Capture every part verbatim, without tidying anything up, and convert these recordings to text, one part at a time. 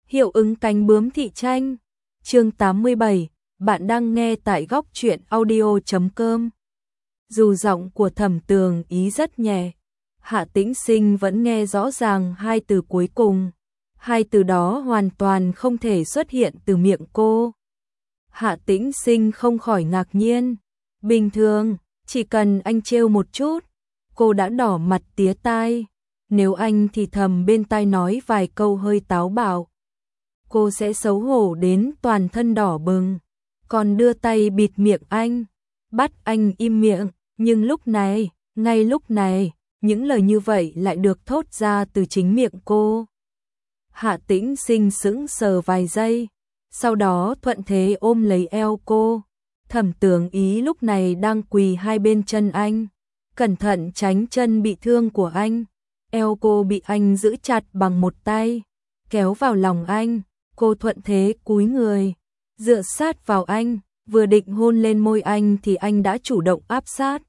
Hiệu ứng cánh bướm thị tranh. Chương tám mươi bảy, bạn đang nghe tại góc truyện audio chấm com. Dù giọng của Thẩm Tường Ý rất nhẹ, Hạ Tĩnh Sinh vẫn nghe rõ ràng hai từ cuối cùng. Hai từ đó hoàn toàn không thể xuất hiện từ miệng cô. Hạ Tĩnh Sinh không khỏi ngạc nhiên. Bình thường, chỉ cần anh trêu một chút, cô đã đỏ mặt tía tai. Nếu anh thì thầm bên tai nói vài câu hơi táo bạo, cô sẽ xấu hổ đến toàn thân đỏ bừng, còn đưa tay bịt miệng anh, bắt anh im miệng. Nhưng lúc này, ngay lúc này, những lời như vậy lại được thốt ra từ chính miệng cô. Hạ Tĩnh Sinh sững sờ vài giây, sau đó thuận thế ôm lấy eo cô. Thẩm Tường Ý lúc này đang quỳ hai bên chân anh, cẩn thận tránh chân bị thương của anh. Eo cô bị anh giữ chặt bằng một tay, kéo vào lòng anh. Cô thuận thế cúi người, dựa sát vào anh, vừa định hôn lên môi anh thì anh đã chủ động áp sát.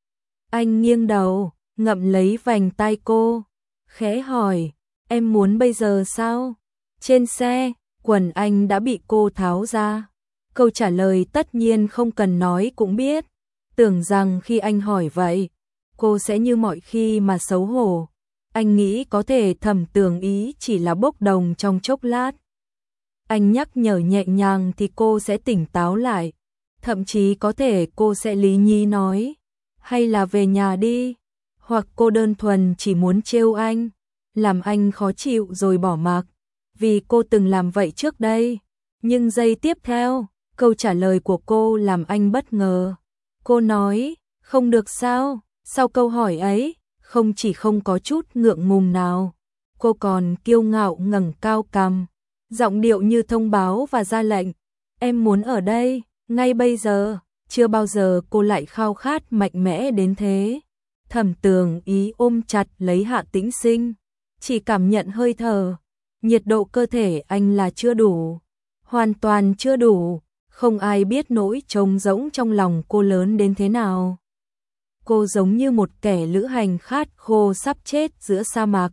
Anh nghiêng đầu, ngậm lấy vành tai cô, khẽ hỏi, em muốn bây giờ sao? Trên xe, quần anh đã bị cô tháo ra. Câu trả lời tất nhiên không cần nói cũng biết. Tưởng rằng khi anh hỏi vậy, cô sẽ như mọi khi mà xấu hổ. Anh nghĩ có thể Thẩm Tường Ý chỉ là bốc đồng trong chốc lát. Anh nhắc nhở nhẹ nhàng thì cô sẽ tỉnh táo lại. Thậm chí có thể cô sẽ lý nhí nói, hay là về nhà đi. Hoặc cô đơn thuần chỉ muốn trêu anh, làm anh khó chịu rồi bỏ mặc. Vì cô từng làm vậy trước đây. Nhưng giây tiếp theo, câu trả lời của cô làm anh bất ngờ. Cô nói, không được sao? Sau câu hỏi ấy, không chỉ không có chút ngượng ngùng nào, cô còn kiêu ngạo ngẩng cao cằm, giọng điệu như thông báo và ra lệnh. Em muốn ở đây, ngay bây giờ. Chưa bao giờ cô lại khao khát mạnh mẽ đến thế. Thẩm Tường Ý ôm chặt lấy Hạ Tĩnh Sinh, chỉ cảm nhận hơi thở, nhiệt độ cơ thể anh là chưa đủ, hoàn toàn chưa đủ. Không ai biết nỗi trống rỗng trong lòng cô lớn đến thế nào. Cô giống như một kẻ lữ hành khát khô sắp chết giữa sa mạc.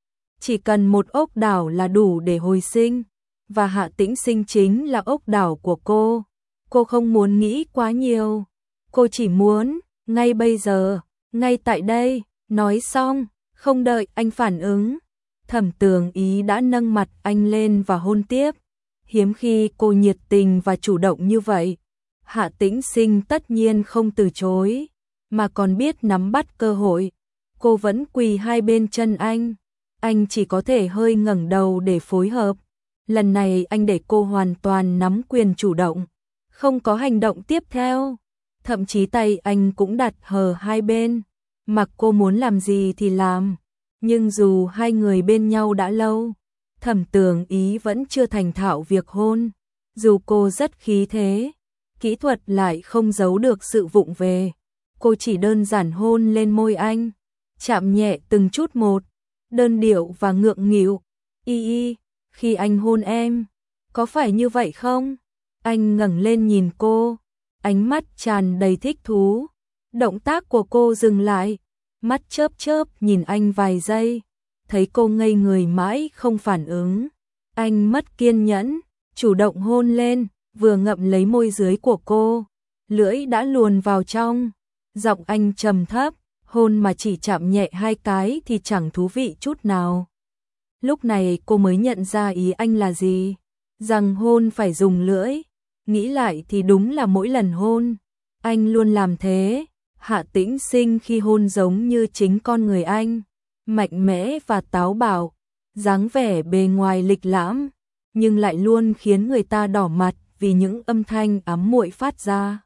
Chỉ cần một ốc đảo là đủ để hồi sinh, và Hạ Tĩnh Sinh chính là ốc đảo của cô. Cô không muốn nghĩ quá nhiều, cô chỉ muốn, ngay bây giờ, ngay tại đây. Nói xong, không đợi anh phản ứng, Thẩm Tường Ý đã nâng mặt anh lên và hôn tiếp. Hiếm khi cô nhiệt tình và chủ động như vậy. Hạ Tĩnh Sinh tất nhiên không từ chối, mà còn biết nắm bắt cơ hội. Cô vẫn quỳ hai bên chân anh, anh chỉ có thể hơi ngẩng đầu để phối hợp. Lần này anh để cô hoàn toàn nắm quyền chủ động, không có hành động tiếp theo. Thậm chí tay anh cũng đặt hờ hai bên, mặc cô muốn làm gì thì làm. Nhưng dù hai người bên nhau đã lâu, Thẩm Tường Ý vẫn chưa thành thạo việc hôn. Dù cô rất khí thế, kỹ thuật lại không giấu được sự vụng về. Cô chỉ đơn giản hôn lên môi anh, chạm nhẹ từng chút một, đơn điệu và ngượng nghịu. Y y, khi anh hôn em, có phải như vậy không? Anh ngẩng lên nhìn cô, ánh mắt tràn đầy thích thú. Động tác của cô dừng lại, mắt chớp chớp nhìn anh vài giây. Thấy cô ngây người mãi không phản ứng, anh mất kiên nhẫn, chủ động hôn lên, vừa ngậm lấy môi dưới của cô, lưỡi đã luồn vào trong. Giọng anh trầm thấp, hôn mà chỉ chạm nhẹ hai cái thì chẳng thú vị chút nào. Lúc này cô mới nhận ra ý anh là gì, rằng hôn phải dùng lưỡi. Nghĩ lại thì đúng là mỗi lần hôn, anh luôn làm thế. Hạ Tĩnh Sinh khi hôn giống như chính con người anh, mạnh mẽ và táo bạo, dáng vẻ bề ngoài lịch lãm, nhưng lại luôn khiến người ta đỏ mặt vì những âm thanh ám muội phát ra.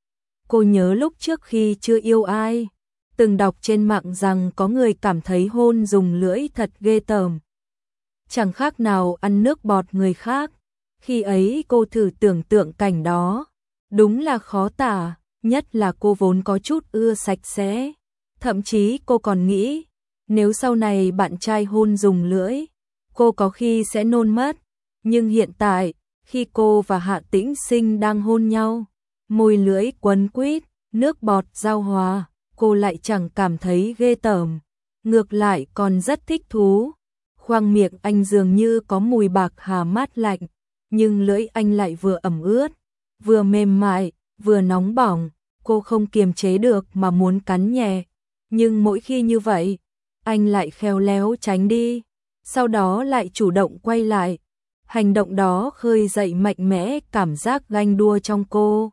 Cô nhớ lúc trước khi chưa yêu ai, từng đọc trên mạng rằng có người cảm thấy hôn dùng lưỡi thật ghê tởm, chẳng khác nào ăn nước bọt người khác. Khi ấy cô thử tưởng tượng cảnh đó, đúng là khó tả, nhất là cô vốn có chút ưa sạch sẽ. Thậm chí cô còn nghĩ, nếu sau này bạn trai hôn dùng lưỡi, cô có khi sẽ nôn mất. Nhưng hiện tại, khi cô và Hạ Tĩnh Sinh đang hôn nhau, môi lưỡi quấn quýt, nước bọt giao hòa, cô lại chẳng cảm thấy ghê tởm, ngược lại còn rất thích thú. Khoang miệng anh dường như có mùi bạc hà mát lạnh, nhưng lưỡi anh lại vừa ẩm ướt, vừa mềm mại, vừa nóng bỏng, cô không kiềm chế được mà muốn cắn nhẹ, nhưng mỗi khi như vậy, anh lại khéo léo tránh đi, sau đó lại chủ động quay lại. Hành động đó khơi dậy mạnh mẽ cảm giác ganh đua trong cô.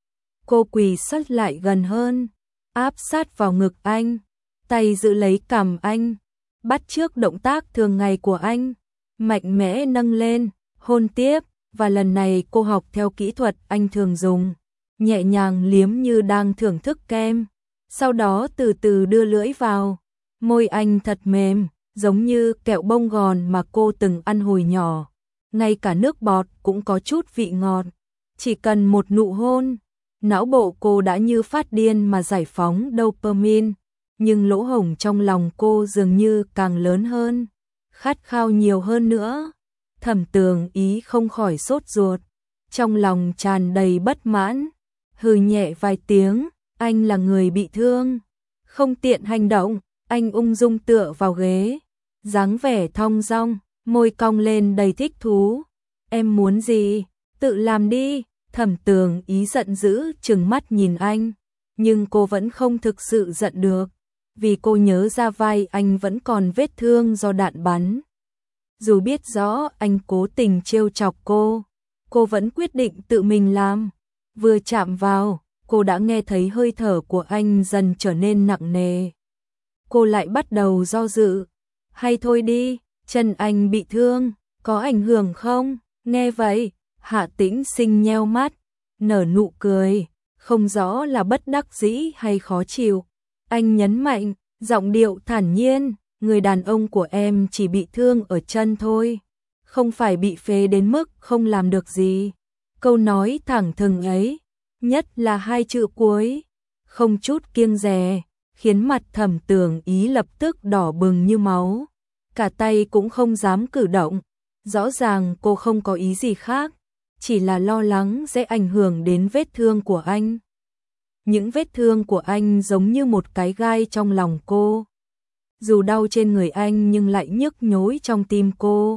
Cô quỳ sát lại gần hơn, áp sát vào ngực anh, tay giữ lấy cằm anh, bắt chước động tác thường ngày của anh, mạnh mẽ nâng lên, hôn tiếp, và lần này cô học theo kỹ thuật anh thường dùng, nhẹ nhàng liếm như đang thưởng thức kem, sau đó từ từ đưa lưỡi vào, môi anh thật mềm, giống như kẹo bông gòn mà cô từng ăn hồi nhỏ, ngay cả nước bọt cũng có chút vị ngọt, chỉ cần một nụ hôn, não bộ cô đã như phát điên mà giải phóng dopamine, nhưng lỗ hổng trong lòng cô dường như càng lớn hơn, khát khao nhiều hơn nữa. Thẩm Tường Ý không khỏi sốt ruột, trong lòng tràn đầy bất mãn, hừ nhẹ vài tiếng, anh là người bị thương, không tiện hành động, anh ung dung tựa vào ghế, dáng vẻ thong dong, môi cong lên đầy thích thú. Em muốn gì? Tự làm đi. Thẩm Tường Ý giận dữ trừng mắt nhìn anh, nhưng cô vẫn không thực sự giận được, vì cô nhớ ra vai anh vẫn còn vết thương do đạn bắn. Dù biết rõ anh cố tình trêu chọc cô, cô vẫn quyết định tự mình làm. Vừa chạm vào, cô đã nghe thấy hơi thở của anh dần trở nên nặng nề. Cô lại bắt đầu do dự. Hay thôi đi, chân anh bị thương, có ảnh hưởng không? Nghe vậy, Hạ Tĩnh Sinh nheo mắt, nở nụ cười, không rõ là bất đắc dĩ hay khó chịu. Anh nhấn mạnh, giọng điệu thản nhiên, người đàn ông của em chỉ bị thương ở chân thôi, không phải bị phế đến mức không làm được gì. Câu nói thẳng thừng ấy, nhất là hai chữ cuối, không chút kiêng dè, khiến mặt Thẩm Tường Ý lập tức đỏ bừng như máu, cả tay cũng không dám cử động. Rõ ràng cô không có ý gì khác, chỉ là lo lắng sẽ ảnh hưởng đến vết thương của anh. Những vết thương của anh giống như một cái gai trong lòng cô. Dù đau trên người anh nhưng lại nhức nhối trong tim cô.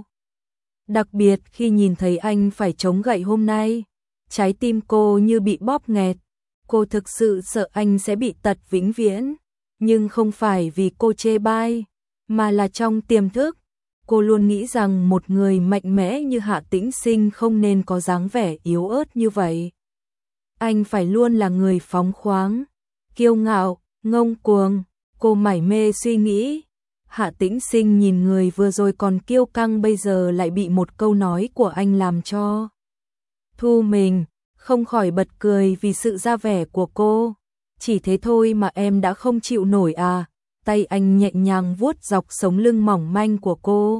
Đặc biệt khi nhìn thấy anh phải chống gậy hôm nay, trái tim cô như bị bóp nghẹt. Cô thực sự sợ anh sẽ bị tật vĩnh viễn, nhưng không phải vì cô chê bai, mà là trong tiềm thức. Cô luôn nghĩ rằng một người mạnh mẽ như Hạ Tĩnh Sinh không nên có dáng vẻ yếu ớt như vậy. Anh phải luôn là người phóng khoáng, kiêu ngạo, ngông cuồng. Cô mải mê suy nghĩ. Hạ Tĩnh Sinh nhìn người vừa rồi còn kiêu căng bây giờ lại bị một câu nói của anh làm cho thu mình, không khỏi bật cười vì sự ra vẻ của cô. Chỉ thế thôi mà em đã không chịu nổi à? Tay anh nhẹ nhàng vuốt dọc sống lưng mỏng manh của cô.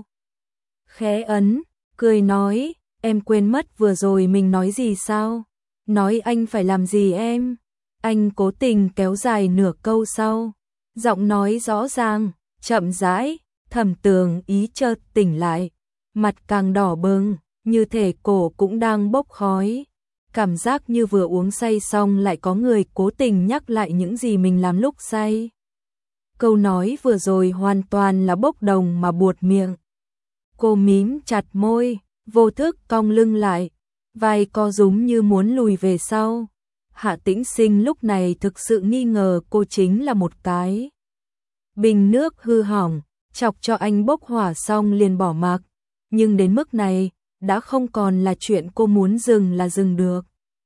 Khẽ ấn, cười nói, em quên mất vừa rồi mình nói gì sao? Nói anh phải làm gì em? Anh cố tình kéo dài nửa câu sau. Giọng nói rõ ràng, chậm rãi, Thẩm Tường Ý chợt tỉnh lại. Mặt càng đỏ bừng, như thể cổ cũng đang bốc khói. Cảm giác như vừa uống say xong lại có người cố tình nhắc lại những gì mình làm lúc say. Câu nói vừa rồi hoàn toàn là bốc đồng mà buột miệng. Cô mím chặt môi, vô thức cong lưng lại, vai co rúm như muốn lùi về sau. Hạ Tĩnh Sinh lúc này thực sự nghi ngờ cô chính là một cái bình nước hư hỏng, chọc cho anh bốc hỏa xong liền bỏ mặc. Nhưng đến mức này, đã không còn là chuyện cô muốn dừng là dừng được.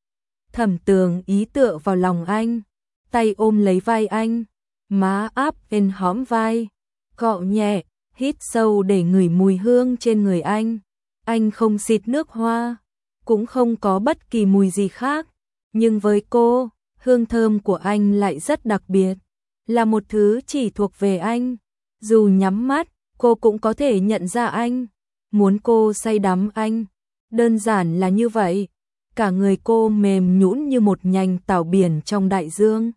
Thẩm Tường Ý tựa vào lòng anh, tay ôm lấy vai anh, má áp lên hõm vai, cọ nhẹ, hít sâu để ngửi mùi hương trên người anh. Anh không xịt nước hoa, cũng không có bất kỳ mùi gì khác, nhưng với cô, hương thơm của anh lại rất đặc biệt, là một thứ chỉ thuộc về anh. Dù nhắm mắt, cô cũng có thể nhận ra anh, muốn cô say đắm anh. Đơn giản là như vậy, cả người cô mềm nhũn như một nhành tảo biển trong đại dương.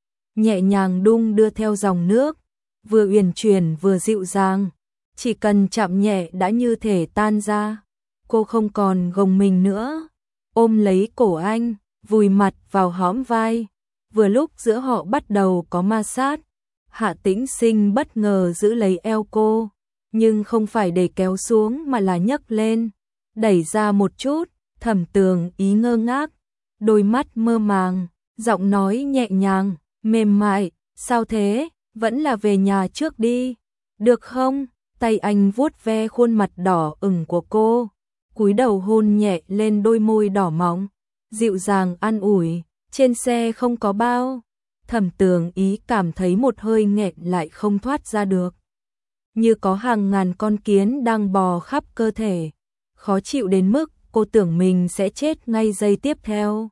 Nhẹ nhàng đung đưa theo dòng nước, vừa uyển chuyển vừa dịu dàng, chỉ cần chạm nhẹ đã như thể tan ra. Cô không còn gồng mình nữa, ôm lấy cổ anh, vùi mặt vào hõm vai. Vừa lúc giữa họ bắt đầu có ma sát, Hạ Tĩnh Sinh bất ngờ giữ lấy eo cô, nhưng không phải để kéo xuống mà là nhấc lên, đẩy ra một chút. Thẩm Tường Ý ngơ ngác, đôi mắt mơ màng, giọng nói nhẹ nhàng, mềm mại, sao thế, vẫn là về nhà trước đi, được không? Tay anh vuốt ve khuôn mặt đỏ ửng của cô, cúi đầu hôn nhẹ lên đôi môi đỏ mọng, dịu dàng an ủi, trên xe không có bao. Thẩm Tường Ý cảm thấy một hơi nghẹn lại không thoát ra được, như có hàng ngàn con kiến đang bò khắp cơ thể, khó chịu đến mức cô tưởng mình sẽ chết ngay giây tiếp theo.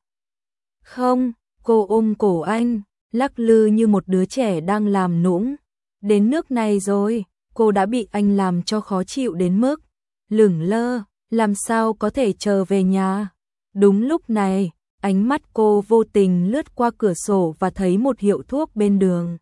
Không, cô ôm cổ anh, lắc lư như một đứa trẻ đang làm nũng. Đến nước này rồi, cô đã bị anh làm cho khó chịu đến mức lửng lơ, làm sao có thể chờ về nhà. Đúng lúc này, ánh mắt cô vô tình lướt qua cửa sổ và thấy một hiệu thuốc bên đường.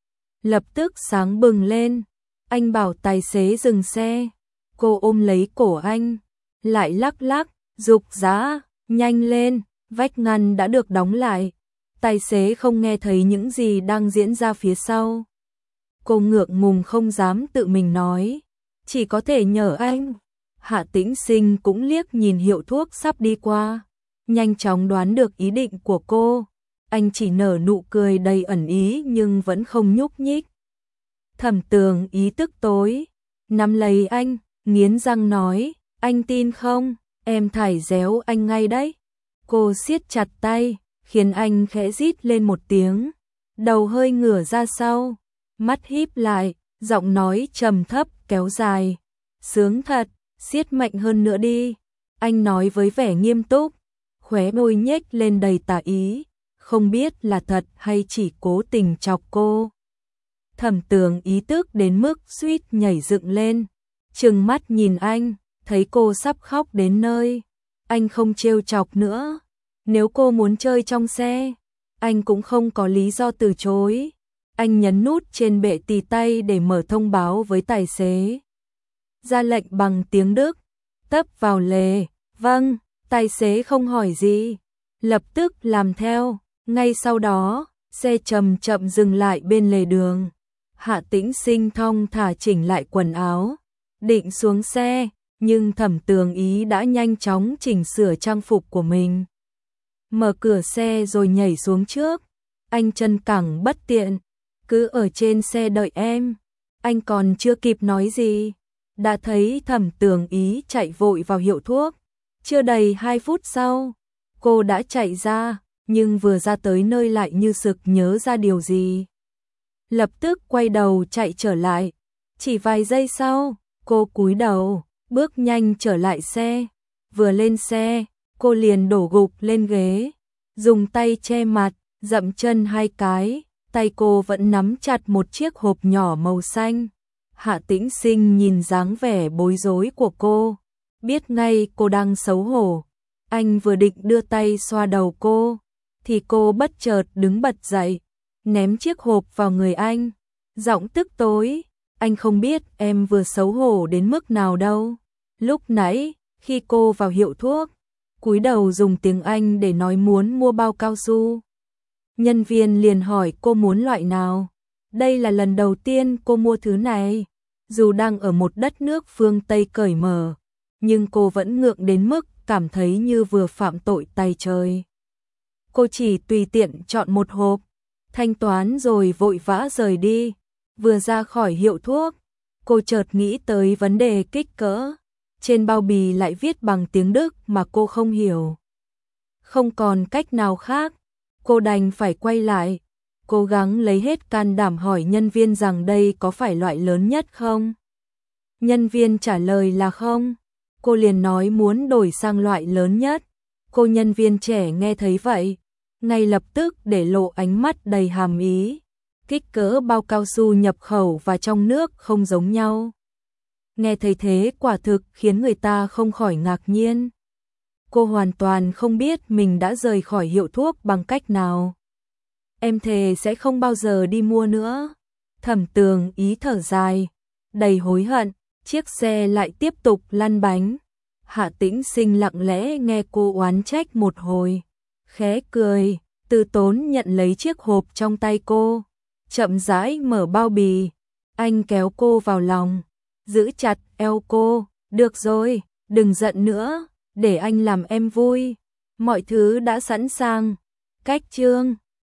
Lập tức sáng bừng lên, anh bảo tài xế dừng xe. Cô ôm lấy cổ anh, lại lắc lắc, giục giã, nhanh lên, vách ngăn đã được đóng lại. Tài xế không nghe thấy những gì đang diễn ra phía sau. Cô ngượng ngùng không dám tự mình nói, chỉ có thể nhờ anh. Hạ Tĩnh Sinh cũng liếc nhìn hiệu thuốc sắp đi qua, nhanh chóng đoán được ý định của cô. Anh chỉ nở nụ cười đầy ẩn ý nhưng vẫn không nhúc nhích. Thẩm Tường Ý tức tối, nắm lấy anh, nghiến răng nói, anh tin không, em thải déo anh ngay đấy. Cô siết chặt tay, khiến anh khẽ rít lên một tiếng, đầu hơi ngửa ra sau, mắt híp lại, giọng nói trầm thấp kéo dài, sướng thật, siết mạnh hơn nữa đi. Anh nói với vẻ nghiêm túc, khóe môi nhếch lên đầy tà ý, không biết là thật hay chỉ cố tình chọc cô. Thẩm Tường Ý tức đến mức suýt nhảy dựng lên, trừng mắt nhìn anh, thấy cô sắp khóc đến nơi. Anh không trêu chọc nữa, nếu cô muốn chơi trong xe, anh cũng không có lý do từ chối. Anh nhấn nút trên bệ tì tay để mở thông báo với tài xế. Ra lệnh bằng tiếng Đức, tấp vào lề, vâng, tài xế không hỏi gì, lập tức làm theo. Ngay sau đó, xe chậm chậm dừng lại bên lề đường. Hạ Tĩnh Sinh thong thả chỉnh lại quần áo, định xuống xe, nhưng Thẩm Tường Ý đã nhanh chóng chỉnh sửa trang phục của mình. Mở cửa xe rồi nhảy xuống trước, anh chân cẳng bất tiện, cứ ở trên xe đợi em. Anh còn chưa kịp nói gì, đã thấy Thẩm Tường Ý chạy vội vào hiệu thuốc. Chưa đầy hai phút sau, cô đã chạy ra, nhưng vừa ra tới nơi lại như sực nhớ ra điều gì. Lập tức quay đầu chạy trở lại. Chỉ vài giây sau, cô cúi đầu, bước nhanh trở lại xe. Vừa lên xe, cô liền đổ gục lên ghế, dùng tay che mặt, dậm chân hai cái, tay cô vẫn nắm chặt một chiếc hộp nhỏ màu xanh. Hạ Tĩnh Sinh nhìn dáng vẻ bối rối của cô, biết ngay cô đang xấu hổ. Anh vừa định đưa tay xoa đầu cô, thì cô bất chợt đứng bật dậy, ném chiếc hộp vào người anh, giọng tức tối, anh không biết em vừa xấu hổ đến mức nào đâu. Lúc nãy, khi cô vào hiệu thuốc, cúi đầu dùng tiếng Anh để nói muốn mua bao cao su. Nhân viên liền hỏi cô muốn loại nào. Đây là lần đầu tiên cô mua thứ này. Dù đang ở một đất nước phương Tây cởi mở, nhưng cô vẫn ngượng đến mức cảm thấy như vừa phạm tội tày trời. Cô chỉ tùy tiện chọn một hộp, thanh toán rồi vội vã rời đi. Vừa ra khỏi hiệu thuốc, cô chợt nghĩ tới vấn đề kích cỡ. Trên bao bì lại viết bằng tiếng Đức mà cô không hiểu. Không còn cách nào khác, cô đành phải quay lại, cố gắng lấy hết can đảm hỏi nhân viên rằng đây có phải loại lớn nhất không. Nhân viên trả lời là không, cô liền nói muốn đổi sang loại lớn nhất. Cô nhân viên trẻ nghe thấy vậy, ngay lập tức để lộ ánh mắt đầy hàm ý. Kích cỡ bao cao su nhập khẩu và trong nước không giống nhau. Nghe thấy thế quả thực khiến người ta không khỏi ngạc nhiên. Cô hoàn toàn không biết mình đã rời khỏi hiệu thuốc bằng cách nào. Em thề sẽ không bao giờ đi mua nữa. Thẩm Tường Ý thở dài, đầy hối hận, chiếc xe lại tiếp tục lăn bánh. Hạ Tĩnh Sinh lặng lẽ nghe cô oán trách một hồi, khẽ cười, từ tốn nhận lấy chiếc hộp trong tay cô, chậm rãi mở bao bì. Anh kéo cô vào lòng, giữ chặt eo cô, được rồi, đừng giận nữa, để anh làm em vui, mọi thứ đã sẵn sàng. Cách chương